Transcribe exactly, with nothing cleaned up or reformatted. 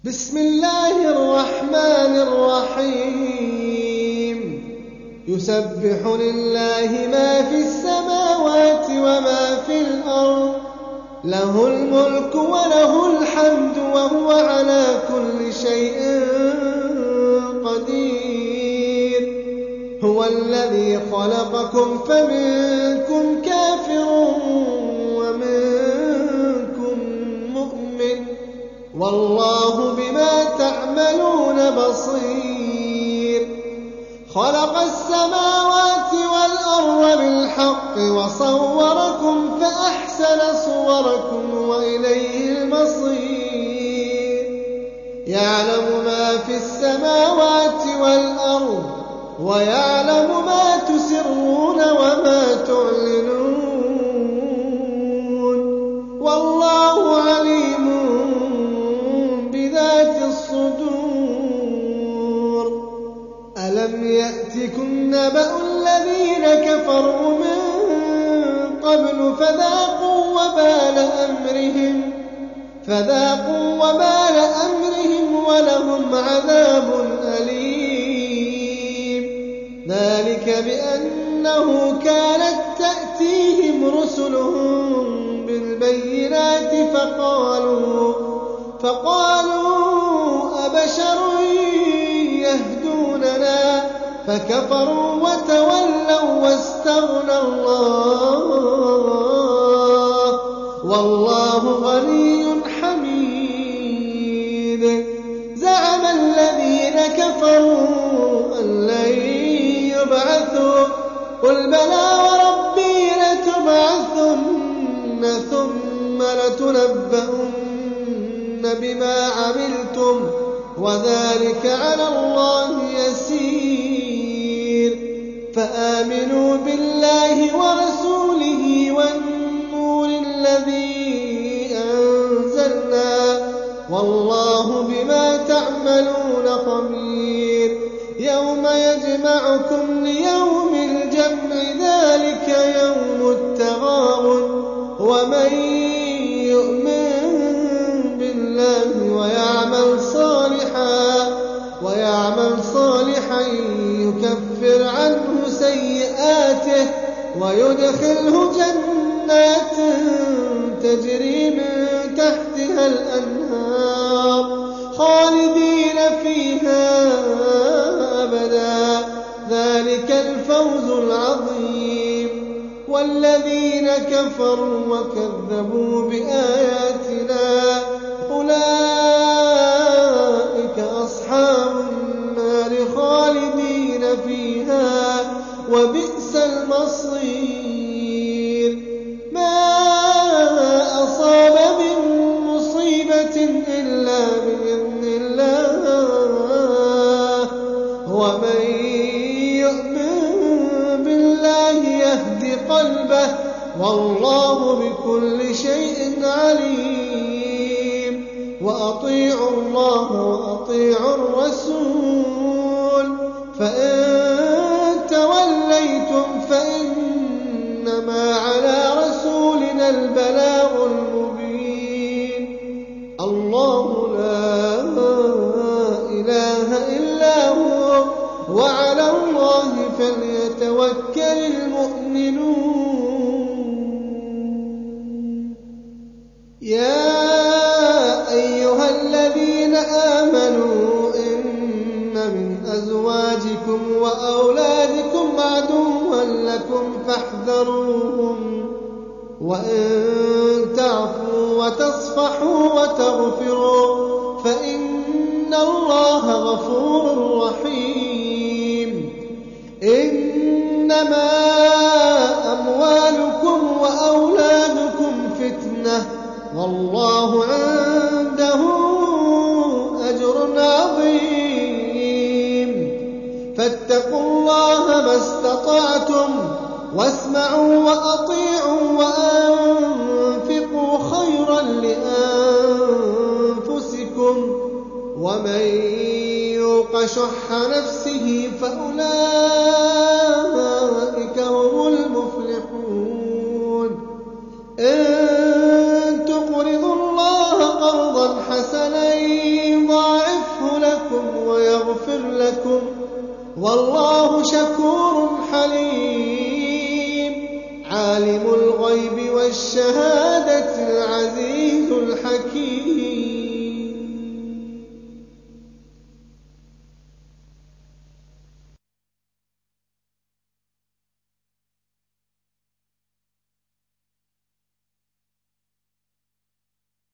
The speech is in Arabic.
بسم الله الرحمن الرحيم يسبح لله ما في السماوات وما في الأرض له الملك وله الحمد وهو على كل شيء قدير هو الذي خلقكم فمنكم كافر ومنكم مؤمن والله بما تعملون بصير خلق السماوات والأرض بالحق وصوركم فأحسن صوركم وإليه المصير يعلم ما في السماوات والأرض ويعلم ما تسرون وما تعلنون والله عليم بذات الصدور ألم يأتكم نبأ الذين كفروا من قبل فذاقوا وبال أمرهم فذاقوا وبال أمرهم ولهم عذاب أليم ذلك بأنه كانت تأتيهم رسلهم بالبينات فقالوا فقالوا أبشر يهدوننا فكفروا وتولوا واستغنى الله والله غني حميد زعم الذين كفروا أن لن يبعثوا قل بلى وربي لتبعثن ثم لتنبؤن بما عملتم وذلك على الله يسير فآمنوا بالله ورسوله والنور الذي أنزلنا والله بما تعملون خبير يوم يجمعكم ليوم الجمع ذلك يوم التغابن ومن يؤمن بالله ويعمل صالحا ويعمل صالحا يكفر عنه سيئاته ويدخله جنات تجري من تحتها الأنهار خالدين فيها أبدا ذلك الفوز العظيم والذين كفروا وكذبوا بآياتنا أولئك أصحاب النار خالدين فيها وبئس المصير ما أصاب من مصيبة إلا بإذن الله ومن يؤمن بالله يهد قلبه والله بكل شيء عليم وأطيعوا الله وأطيعوا الرسول فإن توليتم فإنما على رسولنا البلاغ المبين الله لا إله إلا هو وعلى الله فليتوكل المؤمنون يا أيها الذين آمنوا إن من أزواجكم وأولادكم عدوا لكم فاحذروهم وإن تعفوا وتصفحوا وتغفروا فإن الله غفور رحيم إنما أموالكم وأولادكم فتنة والله عنده أجر عظيم فاتقوا الله ما استطعتم واسمعوا وأطيعوا وأنفقوا خيرا لأنفسكم ومن يوق شح نفسه فأولئك هم المفلحون إن تقرضوا الله قرضا حسنا والله شكور حليم عالم الغيب والشهادة العزيز